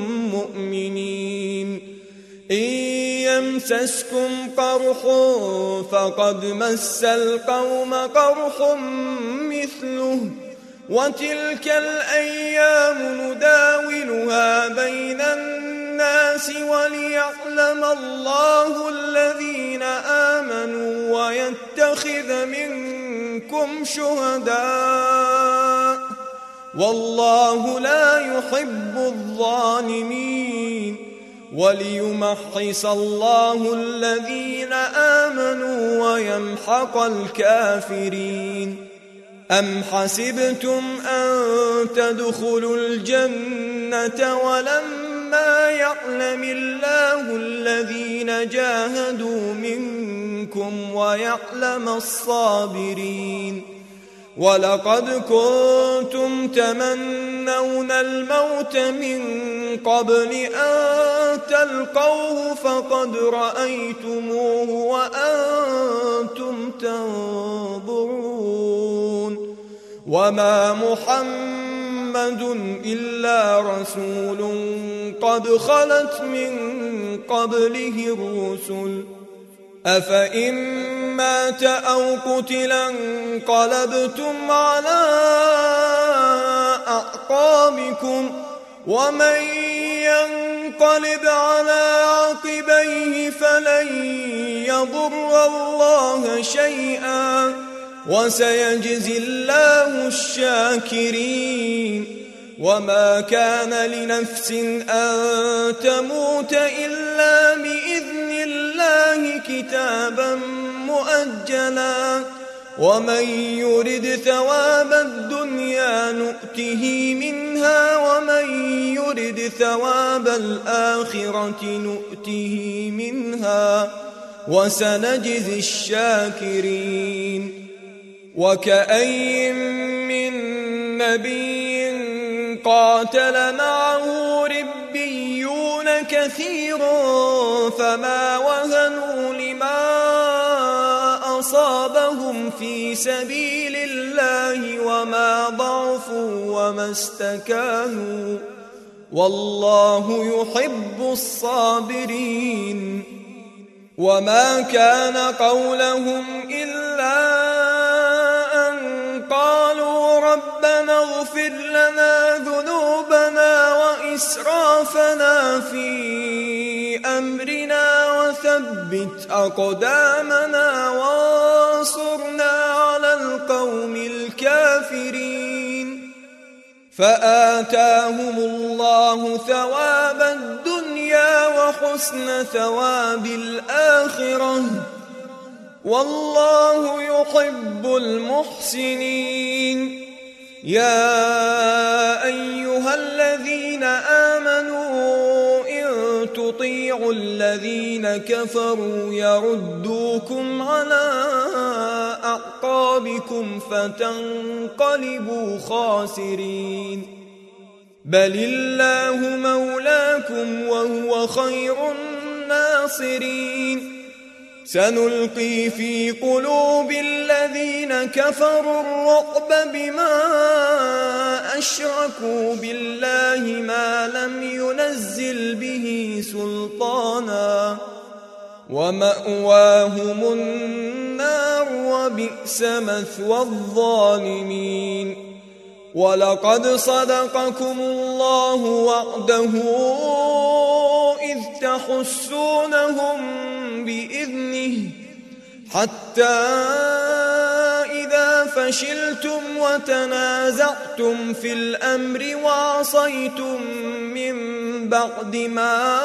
مؤمنين إن يمسسكم قرح فقد مس القوم قرح مثله وتلك الأيام نداولها بين الناس وليعلم الله الذين آمنوا ويتخذ منكم شهداء والله لا يحب الظالمين وليمحص الله الذين آمنوا ويمحق الكافرين أم حسبتم أن تدخلوا الجنة ولما يعلم الله الذين جاهدوا منكم ويعلم الصابرين ولقد كنتم تمنون الموت من قبل أن تلقوه فقد رأيتموه وأنتم تنظرون وما محمد إلا رسول قد خلت من قبله الرسل أفإن مات أو قتلا انقلبتم على أعقابكم ومن ينقلب على عقبيه فلن يضر الله شيئا وسيجزي الله الشاكرين وما كان لنفس أن تموت إلا بإذن الله كتابا مؤجلا ومن يرد ثواب الدنيا نؤته منها ومن يرد ثواب الآخرة نؤته منها وسنجزي الشاكرين وكأي من نبي قاتل معه ربيون كثير فما وهنوا لما أصابهم في سبيل الله وما ضعفوا وما استكانوا والله يحب الصابرين وما كان قولهم إلا أن قالوا ربنا اغفر لنا ذنوبنا وإسرافنا في أمرنا وثبت أقدامنا وانصرنا على القوم الكافرين فآتاهم الله ثواب الدنيا وحسن ثواب الآخرة والله يحب المحسنين يا أيها الذين آمنوا إن تطيعوا الذين كفروا يردوكم على أعقابكم فتنقلبوا خاسرين بل الله مولاكم وهو خير الناصرين سنلقي في قلوب الذين كفروا الرعب بما أشركوا بالله ما لم ينزل به سلطانا ومأواهم النار وبئس مثوى الظالمين ولقد صدقكم الله وعده إذ تحسونهم بإذنه حتى إذا فشلتم وتنازعتم في الأمر وعصيتم من بعد ما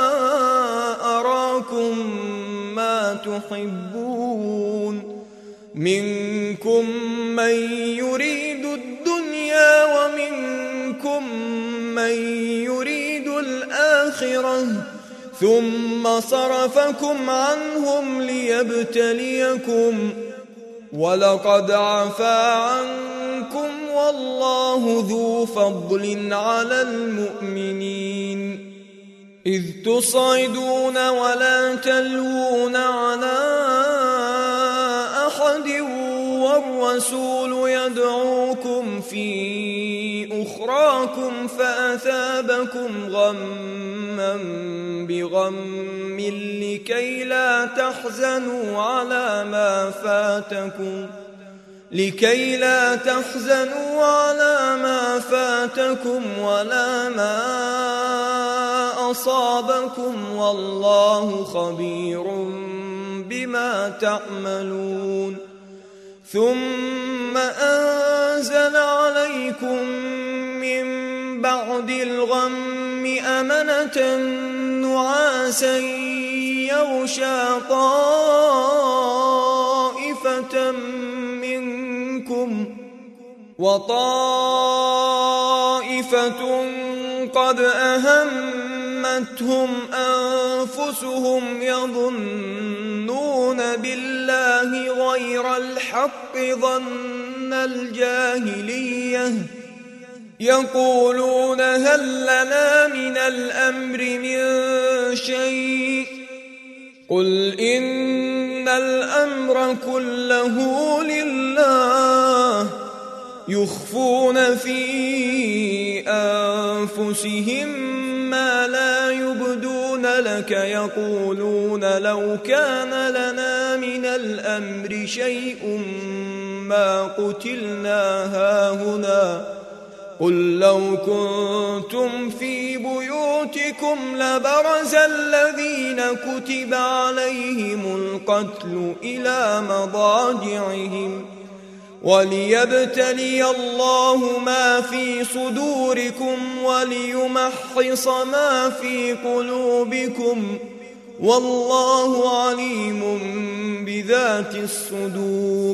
أراكم ما تحبون منكم من يريد الدنيا ومنكم من يريد الآخرة ثم صرفكم عنهم ليبتليكم ولقد عفا عنكم والله ذو فضل على المؤمنين إذ تصعدون ولا تلوون على والرسول يدعوكم في أخراكم فأثابكم غما بغم لكي لا تحزنوا على ما فاتكم ولا ما أصابكم والله خبير بما تعملون ثم أنزل عليكم من بعد الغم أمنة نعاسا يغشى طائفة منكم وطائفة قد أهمتهم أنفسهم يظنون بالله غير الحق ظن الجاهلية يقولون هل لنا من الأمر من شيء قل إن الأمر كله لله يخفون في أنفسهم ما لا يبدون لك يقولون لو كان لنا من الأمر شيء ما قتلنا هاهنا قل لو كنتم في بيوتكم لبرز الذين كتب عليهم القتل إلى مضاجعهم وليبتلي الله ما في صدوركم وليمحص ما في قلوبكم والله عليم بذات الصدور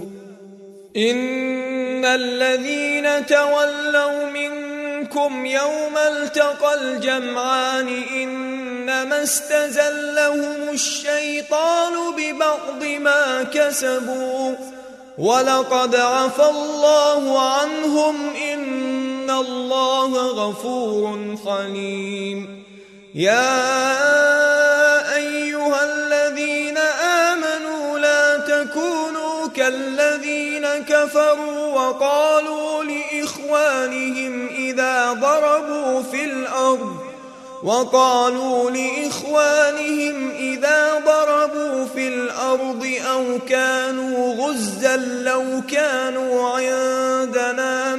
إن الذين تولوا منكم يوم التقى الجمعان إنما استزلهم الشيطان ببعض ما كسبوا ولقد عفى الله عنهم إن الله غفور حليم يا أيها الذين آمنوا لا تكونوا كالذين كفروا وقالوا لإخوانهم إذا ضربوا في الأرض أو كانوا غزا لو كانوا عندنا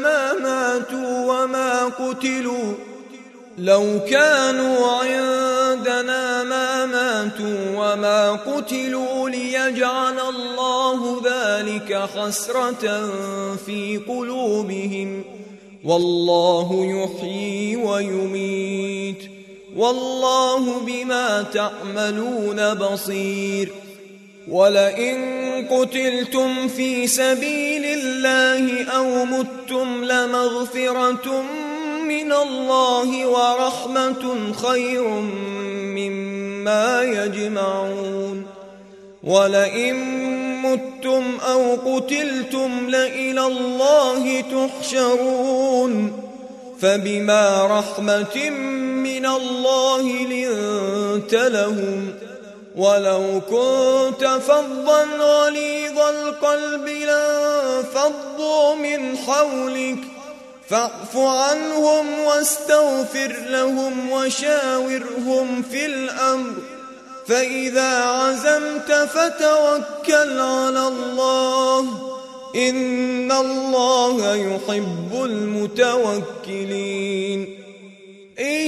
ما ماتوا وما قتلوا ليجعل الله ذلك حسرة في قلوبهم والله يحيي ويميت والله بما تعملون بصير ولئن قتلتم في سبيل الله أو متم لمغفرة من الله ورحمة خير مما يجمعون ولئن متم أو قتلتم لإلى الله تحشرون فبما رحمة من الله لنت لهم ولو كنت فظا غليظ القلب لانفضوا من حولك فاعف عنهم واستغفر لهم وشاورهم في الأمر فإذا عزمت فتوكل على الله إن الله يحب المتوكلين إن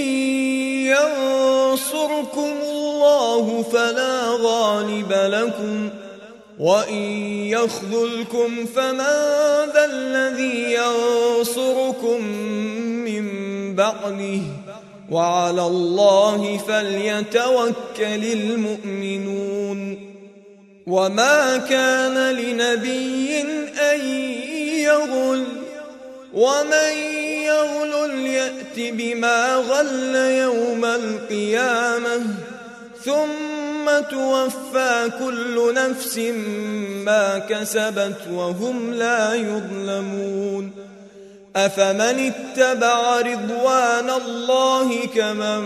ينصركم الله فلا غالب لكم وإن يخذلكم فمن ذا الذي ينصركم من بعده وعلى الله فليتوكل المؤمنون وما كان لنبي أن يغل ومن يغل يأت بما غل يوم القيامة ثم توفى كل نفس ما كسبت وهم لا يظلمون أفمن اتبع رضوان الله كمن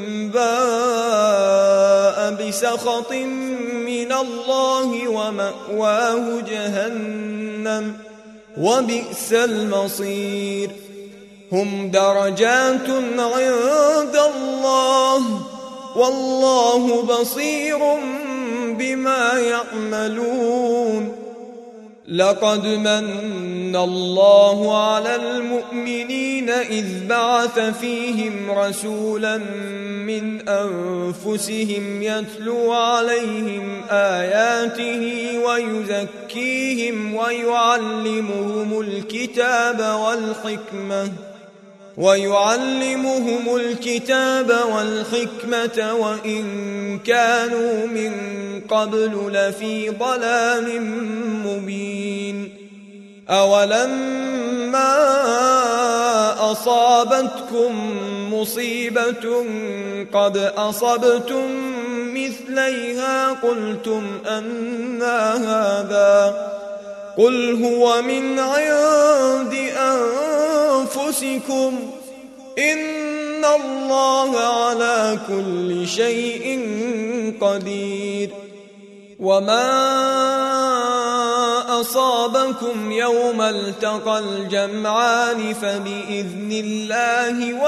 باء بسخط من الله ومأواه جهنم وبئس المصير. هم درجات عند الله والله بصير بما يعملون. لقد من الله على المؤمنين إذ بعث فيهم رسولا من أنفسهم يتلو عليهم آياته ويزكيهم ويعلمهم الكتاب والحكمة وإن كانوا من قبل لفي ضلال مبين. أولما أصابتكم مصيبة قد أصبتم مثليها قلتم أنى هذا قل هو من عند أنفسكم إن الله على كل شيء قدير. وما أصابكم يوم التقى الجمعان فبإذن الله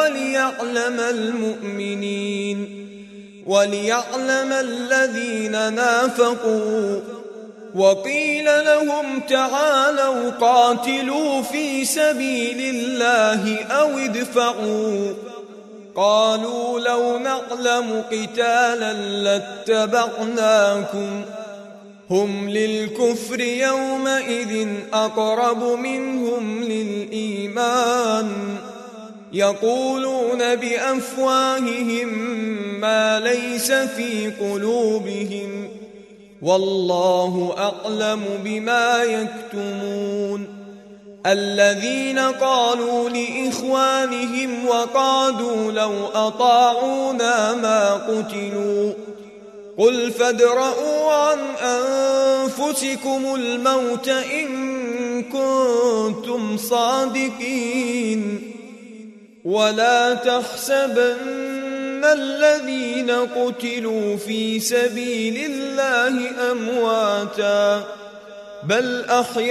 وليعلم الذين نافقوا. وقيل لهم تعالوا قاتلوا في سبيل الله أو ادفعوا قالوا لو نعلم قتالا لاتبعناكم هم للكفر يومئذ أقرب منهم للإيمان يقولون بأفواههم ما ليس في قلوبهم والله أعلم بما يكتمون. الذين قالوا لإخوانهم وقعدوا لو أطاعونا ما قتلوا قل فادرءوا عن أنفسكم الموت إن كنتم صادقين. ولا تحسبن الذين قتلوا في سبيل الله أمواتا بل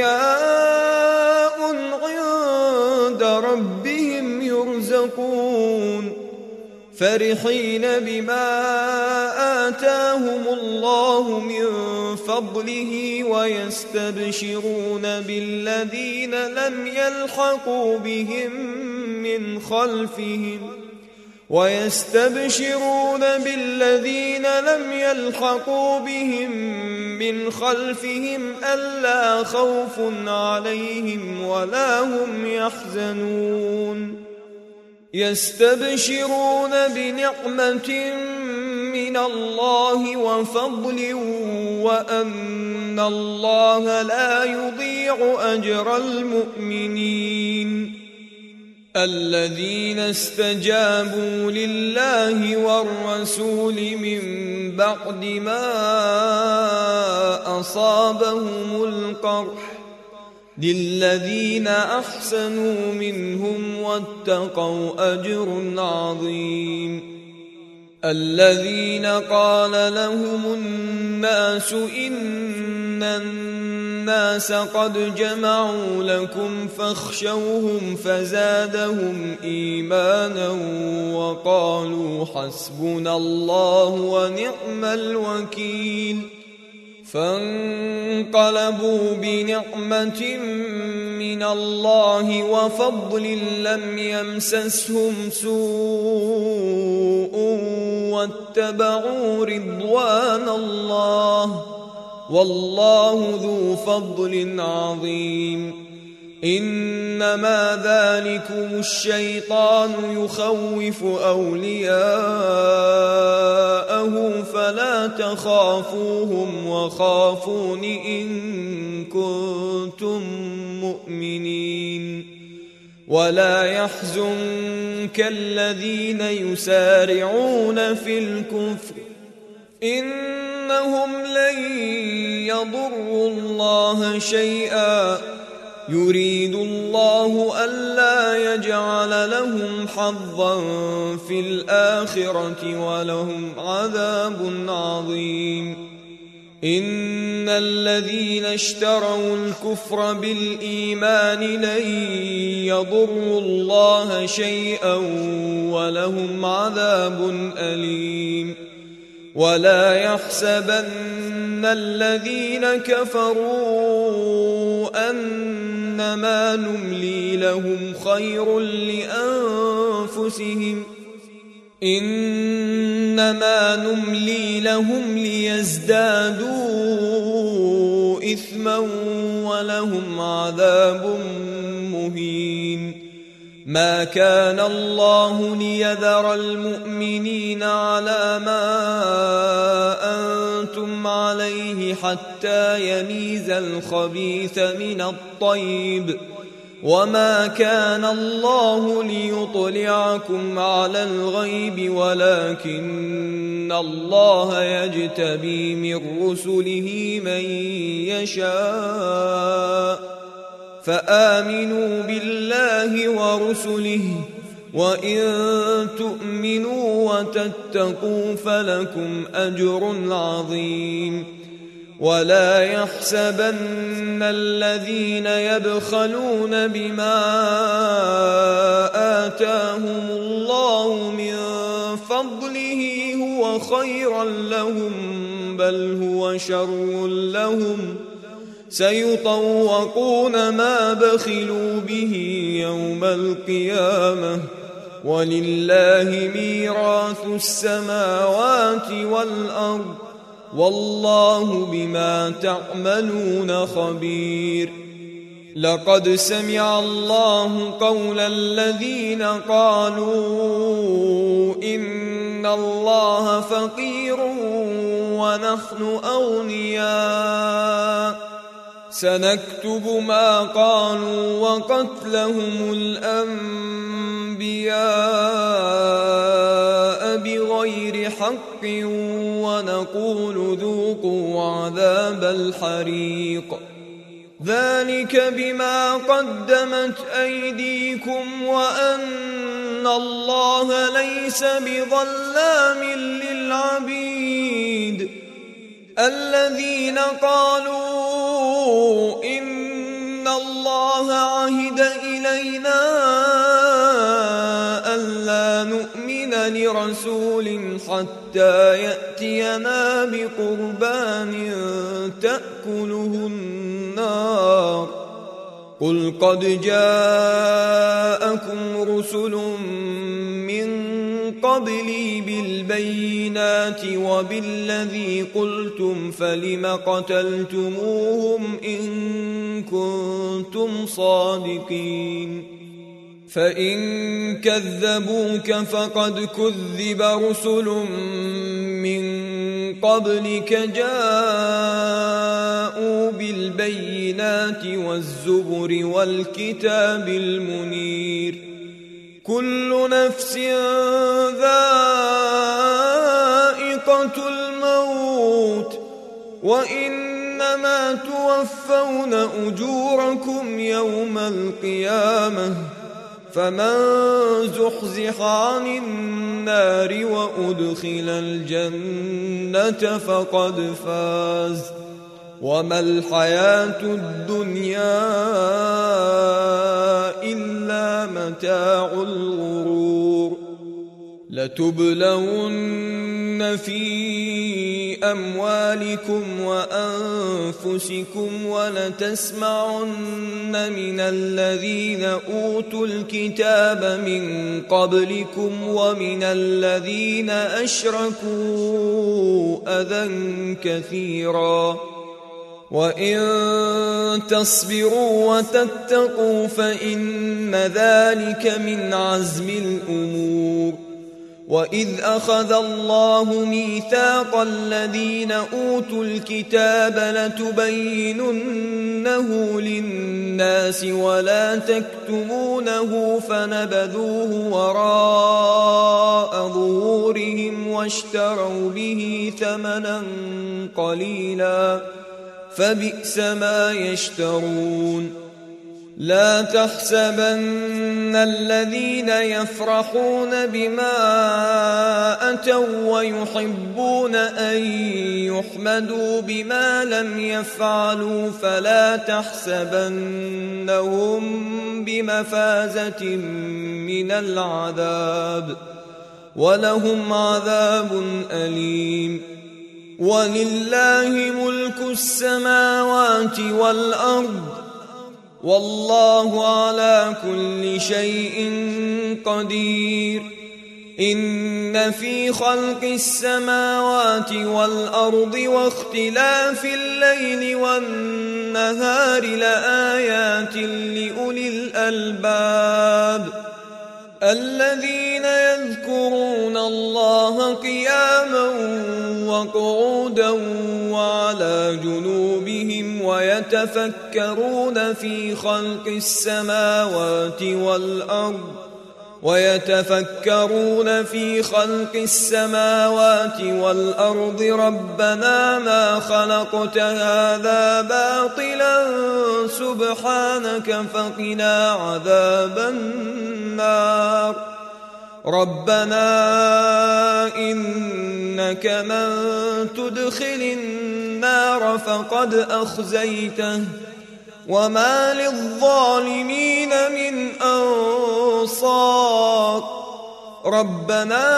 أحياء عند ربهم يرزقون فرحين بما آتاهم الله من فضله ويستبشرون بالذين لم يلحقوا بهم من خلفهم ألا خوف عليهم ولا هم يحزنون. يستبشرون بنعمة من الله وفضل وأن الله لا يضيع أجر المؤمنين. الذين استجابوا لله والرسول من بعد ما أصابهم القرح للذين أحسنوا منهم واتقوا أجر عظيم. الذين قال لهم الناس إن الناس قد جمعوا لكم فاخشوهم فزادهم إيمانا وقالوا حسبنا الله ونعم الوكيل. فانقلبوا بنعمة من الله وفضل لم يمسسهم سوء واتبعوا رضوان الله والله ذو فضل عظيم. إنما ذلكم الشيطان يخوف أولياءه فلا تخافوهم وخافون إن كنتم مؤمنين. ولا يحزنك الذين يسارعون في الكفر إنهم لن يضروا الله شيئا يريد الله ألا يجعل لهم حظا في الآخرة ولهم عذاب عظيم. إن الذين اشتروا الكفر بالإيمان لن يضروا الله شيئا ولهم عذاب أليم. ولا يحسبن الذين كفروا أنما نملي لهم خير لأنفسهم، إنما نملي لهم ليزدادوا إثما ولهم عذاب مهين. ما كان الله ليذر المؤمنين على ما أنتم عليه حتى يميز الخبيث من الطيب، وما كان الله ليطلعكم على الغيب ولكن الله يجتبي من رسله من يشاء، فآمنوا بالله ورسله، وإن تؤمنوا وتتقوا فلكم أجر عظيم. ولا يحسبن الذين يبخلون بما آتاهم الله من فضله هو خيرا لهم بل هو شر لهم، سيطوقون ما بخلوا به يوم القيامة، ولله ميراث السماوات والأرض، والله بما تعملون خبير. لقد سمع الله قول الذين قالوا إن الله فقير ونحن أغنياء، سنكتب ما قالوا وقتلهم الأنبياء بغير حق ونقول ذوقوا عذاب الحريق، ذلك بما قدمت أيديكم وأن الله ليس بظلام للعبيد. الذين قالوا إن الله عهد إلينا ألا نؤمن لرسول حتى يأتينا بقربان تأكله النار، قل قد جاءكم رسل من قبلي بالبينات وبالذي قلتم فلم قتلتموهم إن كنتم صادقين. فإن كذبوك فقد كذب رسل من قبلك جاءوا بالبينات والزبر والكتاب المنير، كل نفس ذائقة الموت، وإنما توفون أجوركم يوم القيامة، فمن زحزح عن النار وأدخل الجنة فقد فاز، وما الحياة الدنيا إلا متاع الغرور. لتبلون في أموالكم وأنفسكم ولتسمعن من الذين أوتوا الكتاب من قبلكم ومن الذين أشركوا أذى كثيرا، وإن تصبروا وتتقوا فإن ذلك من عزم الأمور. وإذ أخذ الله ميثاق الذين أوتوا الكتاب لتبيننه للناس ولا تكتمونه فنبذوه وراء ظهورهم واشتروا به ثمنا قليلا فبئس ما يشترون. لا تحسبن الذين يفرحون بما أتوا ويحبون أن يحمدوا بما لم يفعلوا فلا تحسبنهم بمفازة من العذاب ولهم عذاب أليم. ولله ملك السماوات والأرض والله على كل شيء قدير. إن في خلق السماوات والأرض واختلاف الليل والنهار لآيات لأولي الألباب الذين يذكرون الله قياما وقعودا وعلى جنوبهم ويتفكرون في خلق السماوات والأرض ربنا ما خلقت هذا باطلا سبحانك فقنا عذاب النار. ربنا إنك من تدخل النار فقد أخزيته وما للظالمين من أنصار. ربنا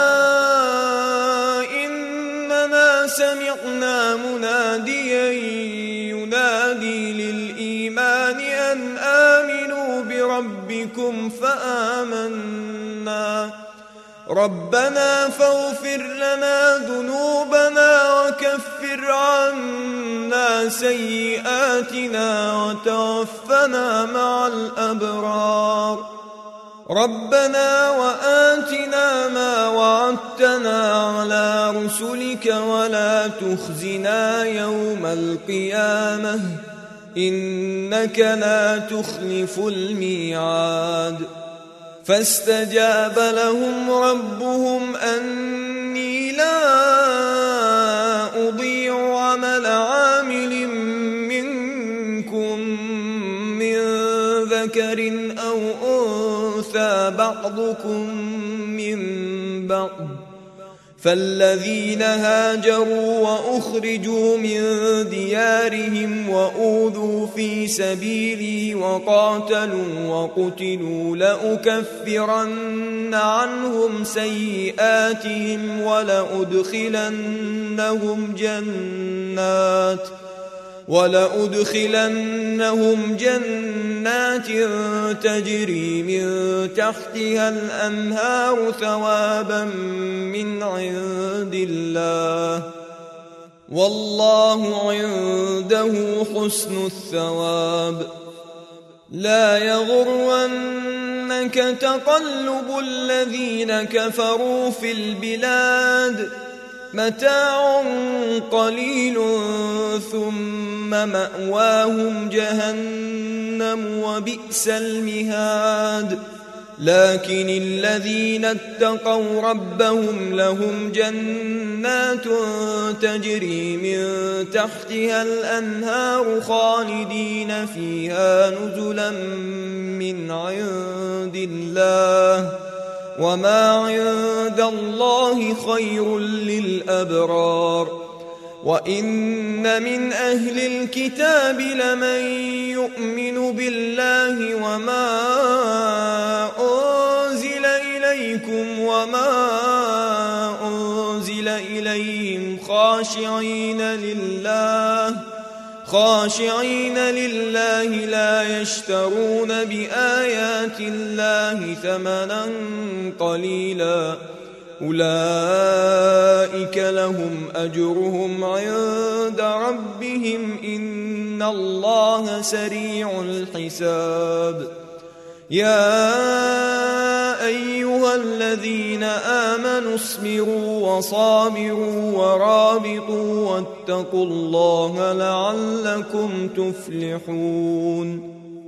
إننا سمعنا مناديا ينادي للإيمان أن آمنوا بربكم فآمنا. ربنا فاغفر لنا ذنوبنا وكفر عنا سيئاتنا وتوفنا مع الأبرار. ربنا وآتنا ما وعدتنا على رسلك ولا تخزنا يوم القيامة إنك لا تخلف الميعاد. فاستجاب لهم ربهم أني لا أضيع عمل عامل منكم من ذكر أو أنثى بعضكم من بعض. فالذين هاجروا وأخرجوا من ديارهم وأوذوا في سبيلي وقاتلوا وقتلوا لأكفرن عنهم سيئاتهم ولأدخلنهم جنات تجري من تحتها الأنهار ثوابا من عند الله والله عنده حسن الثواب. لا يغرنك تقلب الذين كفروا في البلاد متاع قليل ثم مأواهم جهنم وبئس المهاد. لكن الذين اتقوا ربهم لهم جنات تجري من تحتها الأنهار خالدين فيها نزلا من عند الله وما عند الله خير للأبرار. وإن من أهل الكتاب لمن يؤمن بالله وما أنزل إليكم وما أنزل إليهم خاشعين لله لا يشترون بآيات الله ثمنا قليلا أولئك لهم أجرهم عند ربهم إن الله سريع الحساب. يا أيها الذين آمنوا اصبروا وصابروا ورابطوا واتقوا الله لعلكم تفلحون.